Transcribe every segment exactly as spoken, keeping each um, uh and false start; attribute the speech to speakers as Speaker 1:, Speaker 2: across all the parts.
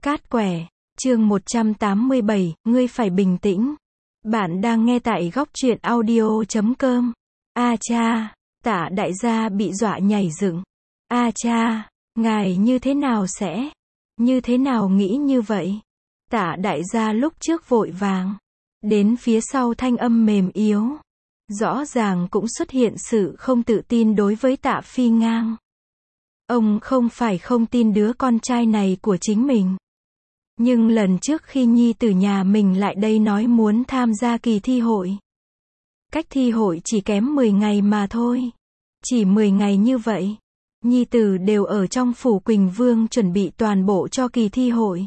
Speaker 1: Cát quẻ, chương một trăm tám mươi bảy, ngươi phải bình tĩnh. Bạn đang nghe tại góc truyện audio chấm com. A cha, Tạ đại gia bị dọa nhảy dựng. A cha, ngài như thế nào sẽ? Như thế nào nghĩ như vậy? Tạ đại gia lúc trước vội vàng. Đến phía sau thanh âm mềm yếu. Rõ ràng cũng xuất hiện sự không tự tin đối với Tạ Phi Ngang. Ông không phải không tin đứa con trai này của chính mình. Nhưng lần trước khi nhi tử nhà mình lại đây nói muốn tham gia kỳ thi hội. Cách thi hội chỉ kém mười ngày mà thôi. Chỉ mười ngày như vậy. Nhi tử đều ở trong phủ Quỳnh Vương chuẩn bị toàn bộ cho kỳ thi hội.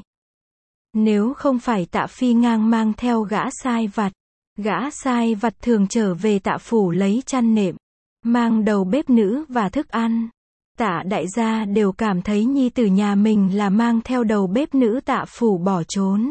Speaker 1: Nếu không phải Tạ Phi Ngang mang theo gã sai vặt. Gã sai vặt thường trở về Tạ phủ lấy chăn nệm. Mang đầu bếp nữ và thức ăn. Tạ đại gia đều cảm thấy nhi tử nhà mình là mang theo đầu bếp nữ Tạ phủ bỏ trốn.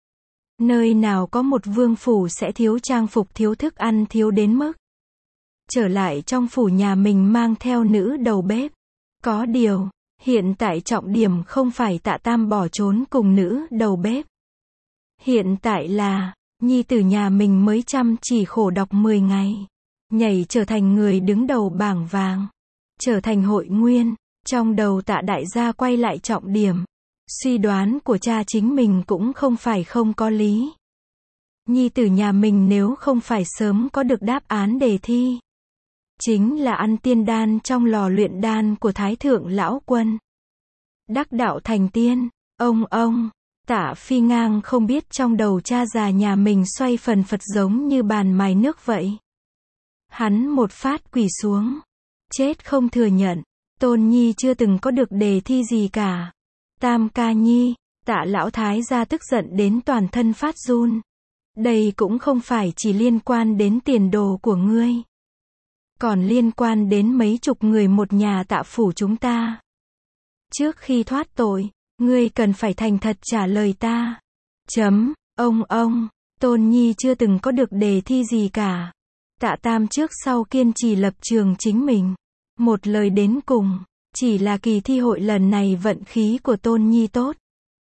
Speaker 1: Nơi nào có một vương phủ sẽ thiếu trang phục, thiếu thức ăn, thiếu đến mức trở lại trong phủ nhà mình mang theo nữ đầu bếp. Có điều, hiện tại trọng điểm không phải Tạ Tam bỏ trốn cùng nữ đầu bếp. Hiện tại là, nhi tử nhà mình mới chăm chỉ khổ đọc mười ngày. Nhảy trở thành người đứng đầu bảng vàng. Trở thành hội nguyên. Trong đầu Tạ đại gia quay lại trọng điểm. Suy đoán của cha chính mình cũng không phải không có lý. Nhi tử nhà mình nếu không phải sớm có được đáp án đề thi. Chính là ăn tiên đan trong lò luyện đan của Thái Thượng Lão Quân. Đắc đạo thành tiên. Ông ông. Tạ Phi Ngang không biết trong đầu cha già nhà mình xoay phần phật giống như bàn mài nước vậy. Hắn một phát quỳ xuống. Chết không thừa nhận. Tôn nhi chưa từng có được đề thi gì cả. Tam ca nhi. Tạ lão thái gia tức giận đến toàn thân phát run. Đây cũng không phải chỉ liên quan đến tiền đồ của ngươi. Còn liên quan đến mấy chục người một nhà Tạ phủ chúng ta. Trước khi thoát tội, ngươi cần phải thành thật trả lời ta. Chấm, ông ông, Tôn nhi chưa từng có được đề thi gì cả. Tạ Tam trước sau kiên trì lập trường chính mình. Một lời đến cùng, chỉ là kỳ thi hội lần này vận khí của Tôn nhi tốt.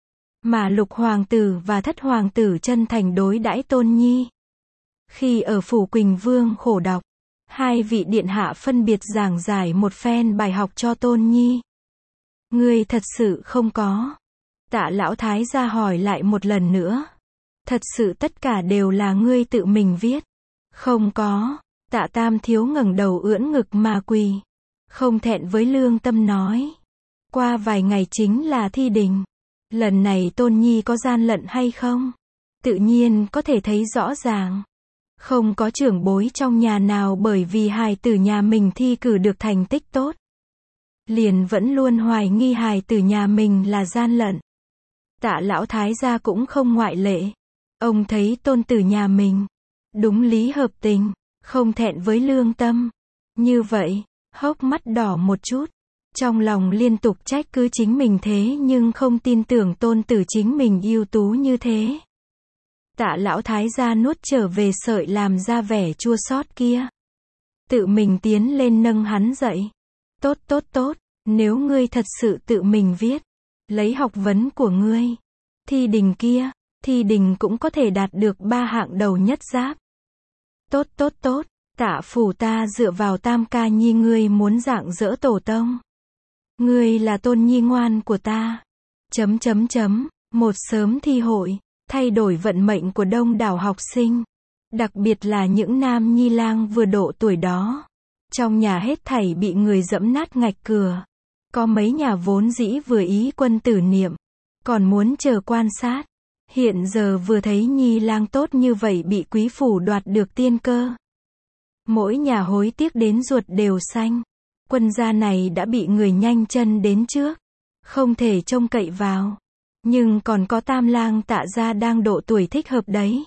Speaker 1: Mà lục hoàng tử và thất hoàng tử chân thành đối đãi Tôn nhi. Khi ở phủ Quỳnh Vương khổ đọc, hai vị điện hạ phân biệt giảng giải một phen bài học cho Tôn nhi. Ngươi thật sự không có. Tạ lão thái gia hỏi lại một lần nữa. Thật sự tất cả đều là ngươi tự mình viết. Không có. Tạ Tam thiếu ngẩng đầu ưỡn ngực mà quỳ. Không thẹn với lương tâm nói. Qua vài ngày chính là thi đình. Lần này Tôn nhi có gian lận hay không? Tự nhiên có thể thấy rõ ràng. Không có trưởng bối trong nhà nào bởi vì hài tử nhà mình thi cử được thành tích tốt. Liền vẫn luôn hoài nghi hài tử nhà mình là gian lận. Tạ lão thái gia cũng không ngoại lệ. Ông thấy tôn tử nhà mình. Đúng lý hợp tình. Không thẹn với lương tâm. Như vậy, hốc mắt đỏ một chút. Trong lòng liên tục trách cứ chính mình thế nhưng không tin tưởng tôn tử chính mình ưu tú như thế. Tạ lão thái gia nuốt trở về sợi làm ra vẻ chua xót kia. Tự mình tiến lên nâng hắn dậy. Tốt tốt tốt, nếu ngươi thật sự tự mình viết. Lấy học vấn của ngươi. Thi đình kia, thi đình cũng có thể đạt được ba hạng đầu nhất giáp. Tốt tốt tốt, Tạ phủ ta dựa vào Tam ca nhi ngươi muốn rạng rỡ tổ tông. Ngươi là Tôn nhi ngoan của ta. Chấm chấm chấm, một sớm thi hội, thay đổi vận mệnh của đông đảo học sinh. Đặc biệt là những nam nhi lang vừa độ tuổi đó. Trong nhà hết thảy bị người dẫm nát ngạch cửa. Có mấy nhà vốn dĩ vừa ý quân tử niệm. Còn muốn chờ quan sát. Hiện giờ vừa thấy nhi lang tốt như vậy bị quý phủ đoạt được tiên cơ. Mỗi nhà hối tiếc đến ruột đều xanh. Quân gia này đã bị người nhanh chân đến trước. Không thể trông cậy vào. Nhưng còn có Tam lang Tạ gia đang độ tuổi thích hợp đấy.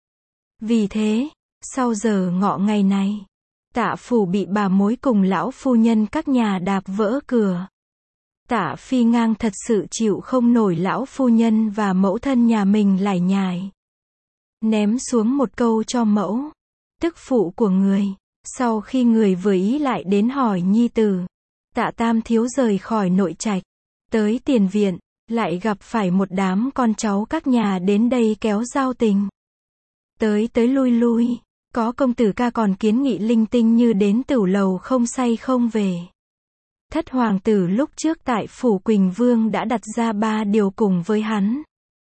Speaker 1: Vì thế, sau giờ ngọ ngày này, Tạ phủ bị bà mối cùng lão phu nhân các nhà đạp vỡ cửa. Tạ Phi Ngang thật sự chịu không nổi lão phu nhân và mẫu thân nhà mình lải nhải. Ném xuống một câu cho mẫu, tức phụ của người. Sau khi người vừa ý lại đến hỏi nhi tử, Tạ Tam thiếu rời khỏi nội trạch, tới tiền viện, lại gặp phải một đám con cháu các nhà đến đây kéo giao tình. Tới tới lui lui, có công tử ca còn kiến nghị linh tinh như đến tửu lầu không say không về. Thất hoàng tử lúc trước tại phủ Quỳnh Vương đã đặt ra ba điều cùng với hắn.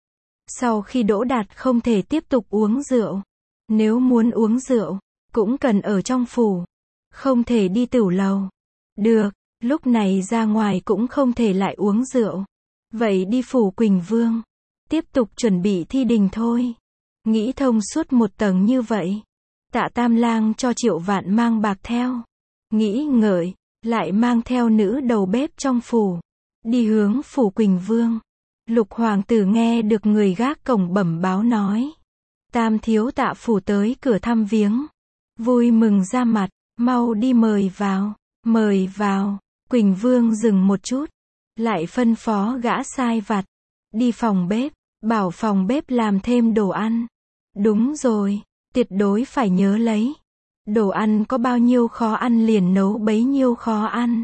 Speaker 1: Sau khi đỗ đạt không thể tiếp tục uống rượu. Nếu muốn uống rượu, cũng cần ở trong phủ. Không thể đi tửu lầu. Được, lúc này ra ngoài cũng không thể lại uống rượu. Vậy đi phủ Quỳnh Vương. Tiếp tục chuẩn bị thi đình thôi. Nghĩ thông suốt một tầng như vậy. Tạ Tam Lang cho Triệu Vạn mang bạc theo. Nghĩ ngợi, lại mang theo nữ đầu bếp trong phủ. Đi hướng phủ Quỳnh Vương. Lục hoàng tử nghe được người gác cổng bẩm báo nói. Tam thiếu Tạ phủ tới cửa thăm viếng. Vui mừng ra mặt, mau đi mời vào, mời vào. Quỳnh Vương dừng một chút. Lại phân phó gã sai vặt. Đi phòng bếp, bảo phòng bếp làm thêm đồ ăn. Đúng rồi, tuyệt đối phải nhớ lấy. Đồ ăn có bao nhiêu khó ăn liền nấu bấy nhiêu khó ăn.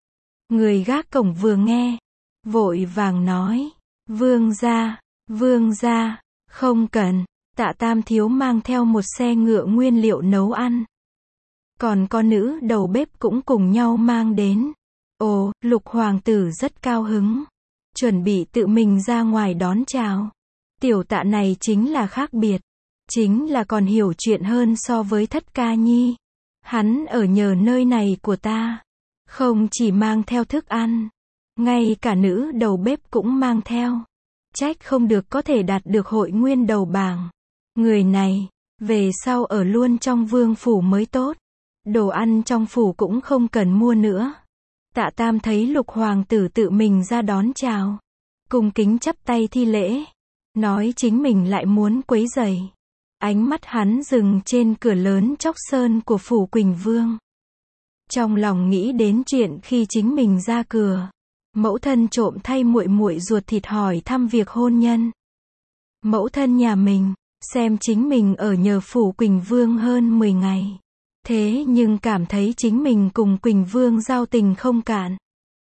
Speaker 1: Người gác cổng vừa nghe, vội vàng nói, vương gia, vương gia, không cần. Tạ Tam thiếu mang theo một xe ngựa nguyên liệu nấu ăn. Còn con nữ đầu bếp cũng cùng nhau mang đến. Ồ, Lục hoàng tử rất cao hứng. Chuẩn bị tự mình ra ngoài đón chào. Tiểu Tạ này chính là khác biệt. Chính là còn hiểu chuyện hơn so với Thất ca nhi. Hắn ở nhờ nơi này của ta. Không chỉ mang theo thức ăn. Ngay cả nữ đầu bếp cũng mang theo. Trách không được có thể đạt được hội nguyên đầu bảng. Người này, về sau ở luôn trong vương phủ mới tốt. Đồ ăn trong phủ cũng không cần mua nữa. Tạ Tam thấy Lục hoàng tử tự mình ra đón chào. Cung kính chắp tay thi lễ. Nói chính mình lại muốn quấy rầy. Ánh mắt hắn dừng trên cửa lớn chóc sơn của phủ Quỳnh Vương. Trong lòng nghĩ đến chuyện khi chính mình ra cửa, mẫu thân trộm thay muội muội ruột thịt hỏi thăm việc hôn nhân. Mẫu thân nhà mình, xem chính mình ở nhờ phủ Quỳnh Vương hơn mười ngày. Thế nhưng cảm thấy chính mình cùng Quỳnh Vương giao tình không cạn.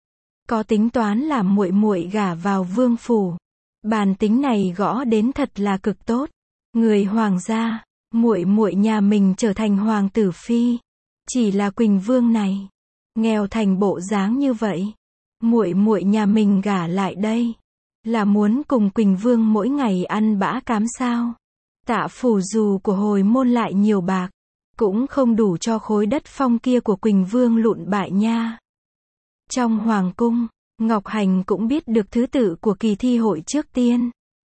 Speaker 1: Có tính toán làm muội muội gả vào vương phủ. Bàn tính này gõ đến thật là cực tốt. Người hoàng gia, muội muội nhà mình trở thành hoàng tử phi. Chỉ là Quỳnh Vương này, nghèo thành bộ dáng như vậy. Muội muội nhà mình gả lại đây, là muốn cùng Quỳnh Vương mỗi ngày ăn bã cám sao? Tạ phủ dù của hồi môn lại nhiều bạc, cũng không đủ cho khối đất phong kia của Quỳnh Vương lụn bại nha. Trong hoàng cung, Ngọc Hành cũng biết được thứ tự của kỳ thi hội trước tiên.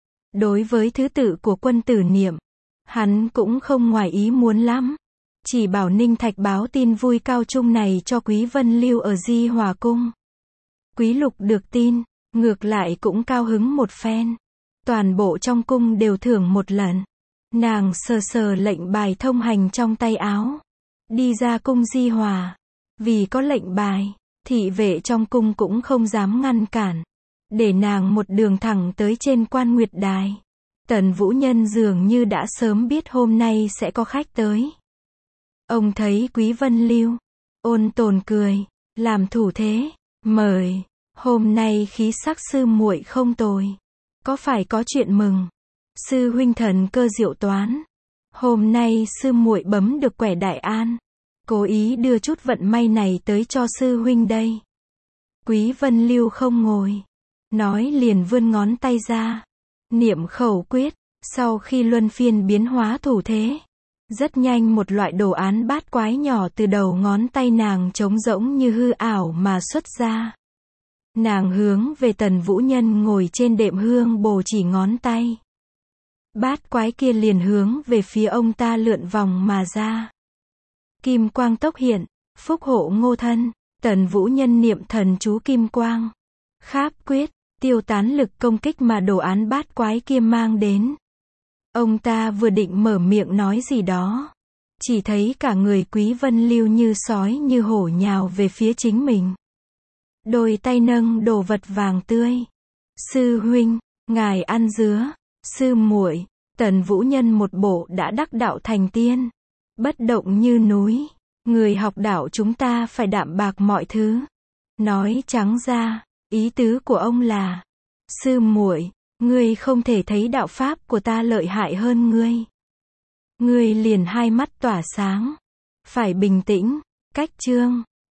Speaker 1: Đối với thứ tự của quân tử niệm, hắn cũng không ngoài ý muốn lắm. Chỉ bảo Ninh Thạch báo tin vui cao trung này cho Quý Vân Lưu ở Di Hòa Cung. Quý Lục được tin, ngược lại cũng cao hứng một phen. Toàn bộ trong cung đều thưởng một lần. Nàng sờ sờ lệnh bài thông hành trong tay áo. Đi ra cung Di Hòa. Vì có lệnh bài, thị vệ trong cung cũng không dám ngăn cản. Để nàng một đường thẳng tới trên Quan Nguyệt Đài. Tần Vũ Nhân dường như đã sớm biết hôm nay sẽ có khách tới. Ông thấy Quý Vân Lưu, ôn tồn cười, làm thủ thế, mời, hôm nay khí sắc sư muội không tồi. Có phải có chuyện mừng? Sư huynh thần cơ diệu toán. Hôm nay sư muội bấm được quẻ đại an. Cố ý đưa chút vận may này tới cho sư huynh đây. Quý Vân Lưu không ngồi. Nói liền vươn ngón tay ra. Niệm khẩu quyết. Sau khi luân phiên biến hóa thủ thế. Rất nhanh một loại đồ án bát quái nhỏ từ đầu ngón tay nàng trống rỗng như hư ảo mà xuất ra. Nàng hướng về Tần Vũ Nhân ngồi trên đệm hương bồ chỉ ngón tay. Bát quái kia liền hướng về phía ông ta lượn vòng mà ra. Kim quang tốc hiện, phúc hộ ngô thân. Tần Vũ Nhân niệm thần chú kim quang. Kháp quyết, tiêu tán lực công kích mà đồ án bát quái kia mang đến. Ông ta vừa định mở miệng nói gì đó. Chỉ thấy cả người Quý Vân Lưu như sói như hổ nhào về phía chính mình. Đôi tay nâng đồ vật vàng tươi. Sư huynh, ngài ăn dứa. Sư muội, Tần Vũ Nhân một bộ đã đắc đạo thành tiên. Bất động như núi. Người học đạo chúng ta phải đạm bạc mọi thứ. Nói trắng ra, ý tứ của ông là, Sư muội, ngươi không thể thấy đạo pháp của ta lợi hại hơn ngươi. Ngươi liền hai mắt tỏa sáng. Phải bình tĩnh. Cách chương